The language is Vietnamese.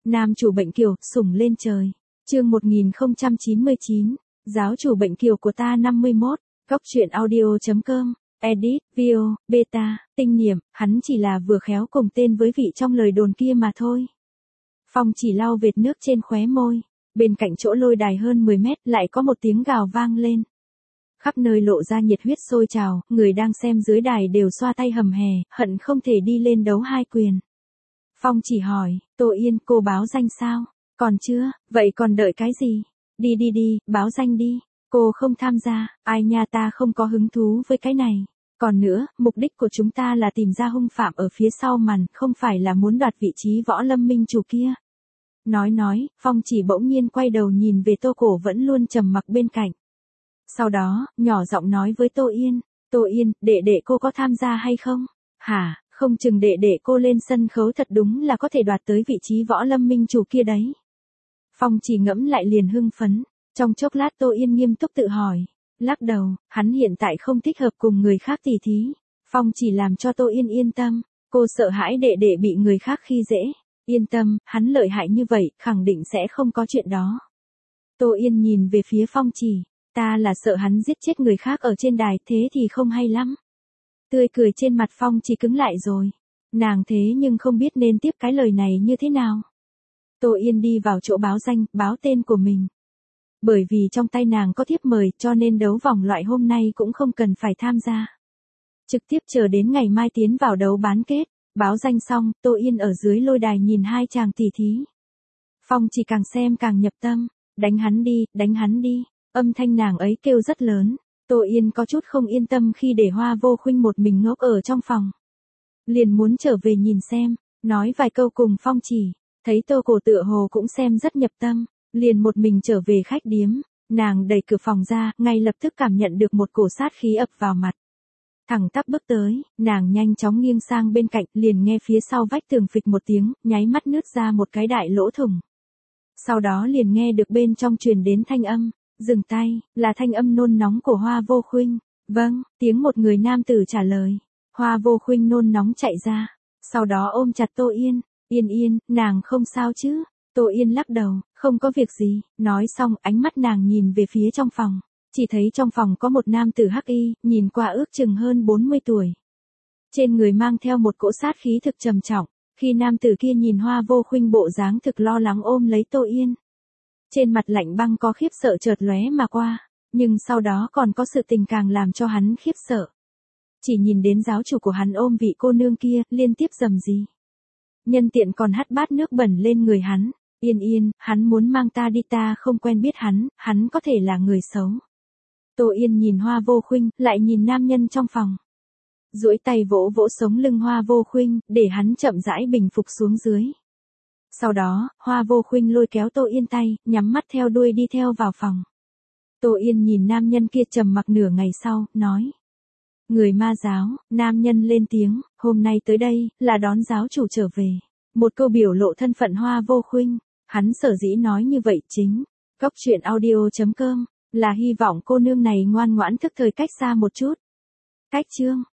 Nam chủ bệnh kiều, sủng lên trời. Chương 1099, giáo chủ bệnh kiều của ta 51, góc truyện audio.com, edit, video, beta, tinh niệm, hắn chỉ là vừa khéo cùng tên với vị trong lời đồn kia mà thôi. Phong chỉ lau vệt nước trên khóe môi, bên cạnh chỗ lôi đài hơn 10 mét lại có một tiếng gào vang lên. Khắp nơi lộ ra nhiệt huyết sôi trào, người đang xem dưới đài đều xoa tay hầm hè, hận không thể đi lên đấu hai quyền. Phong chỉ hỏi, Tô Yên, cô báo danh sao? Còn chưa, vậy còn đợi cái gì? Đi, báo danh đi. Cô không tham gia, ai nha, ta không có hứng thú với cái này. Còn nữa, mục đích của chúng ta là tìm ra hung phạm ở phía sau màn, không phải là muốn đoạt vị trí võ lâm minh chủ kia. Nói, Phong chỉ bỗng nhiên quay đầu nhìn về Tô Cổ vẫn luôn trầm mặc bên cạnh. Sau đó, nhỏ giọng nói với Tô Yên, đệ cô có tham gia hay không? Hả, không chừng đệ cô lên sân khấu thật đúng là có thể đoạt tới vị trí võ lâm minh chủ kia đấy. Phong chỉ ngẫm lại liền hưng phấn, trong chốc lát Tô Yên nghiêm túc tự hỏi, lắc đầu, hắn hiện tại không thích hợp cùng người khác tỉ thí. Phong chỉ làm cho Tô Yên yên tâm, cô sợ hãi đệ bị người khác khi dễ. Yên tâm, hắn lợi hại như vậy, khẳng định sẽ không có chuyện đó. Tô Yên nhìn về phía Phong chỉ, ta là sợ hắn giết chết người khác ở trên đài, thế thì không hay lắm. Tươi cười trên mặt Phong chỉ cứng lại rồi. Nàng thế nhưng không biết nên tiếp cái lời này như thế nào. Tô Yên đi vào chỗ báo danh, báo tên của mình. Bởi vì trong tay nàng có thiếp mời cho nên đấu vòng loại hôm nay cũng không cần phải tham gia. Trực tiếp chờ đến ngày mai tiến vào đấu bán kết. Báo danh xong, Tô Yên ở dưới lôi đài nhìn hai chàng tỉ thí. Phong chỉ càng xem càng nhập tâm. Đánh hắn đi. Âm thanh nàng ấy kêu rất lớn. Tô Yên có chút không yên tâm khi để Hoa Vô Khuynh một mình ngốc ở trong phòng. Liền muốn trở về nhìn xem, nói vài câu cùng Phong chỉ. Thấy Tô Cổ tựa hồ cũng xem rất nhập tâm, liền một mình trở về khách điếm. Nàng đẩy cửa phòng ra, ngay lập tức cảm nhận được một cổ sát khí ập vào mặt. Thẳng tắp bước tới, nàng nhanh chóng nghiêng sang bên cạnh, liền nghe phía sau vách tường phịch một tiếng, nháy mắt nứt ra một cái đại lỗ thủng. Sau đó liền nghe được bên trong truyền đến thanh âm, dừng tay, là thanh âm nôn nóng của Hoa Vô Khuynh. Vâng, tiếng một người nam tử trả lời. Hoa Vô Khuynh nôn nóng chạy ra, sau đó ôm chặt Tô Yên. Yên, nàng không sao chứ? Tô Yên lắc đầu, không có việc gì. Nói xong, ánh mắt nàng nhìn về phía trong phòng. Chỉ thấy trong phòng có một nam tử hắc y, nhìn qua ước chừng hơn 40 tuổi. Trên người mang theo một cỗ sát khí thực trầm trọng. Khi nam tử kia nhìn Hoa Vô Khuynh bộ dáng thực lo lắng ôm lấy Tô Yên. Trên mặt lạnh băng có khiếp sợ chợt lóe mà qua. Nhưng sau đó còn có sự tình càng làm cho hắn khiếp sợ. Chỉ nhìn đến giáo chủ của hắn ôm vị cô nương kia, liên tiếp rầm rì. Nhân tiện còn hắt bát nước bẩn lên người hắn. Yên, hắn muốn mang ta đi, ta không quen biết hắn có thể là người xấu. Tô Yên nhìn Hoa Vô Khuynh, lại nhìn nam nhân trong phòng. Duỗi tay vỗ sống lưng Hoa Vô Khuynh, để hắn chậm rãi bình phục xuống dưới. Sau đó, Hoa Vô Khuynh lôi kéo Tô Yên tay, nhắm mắt theo đuôi đi theo vào phòng. Tô Yên nhìn nam nhân kia trầm mặc nửa ngày sau, nói. Người Ma giáo, nam nhân lên tiếng, hôm nay tới đây, là đón giáo chủ trở về. Một câu biểu lộ thân phận Hoa Vô Khuynh, hắn sở dĩ nói như vậy chính. Góc truyện audio.com, là hy vọng cô nương này ngoan ngoãn thức thời cách xa một chút. Cách chương.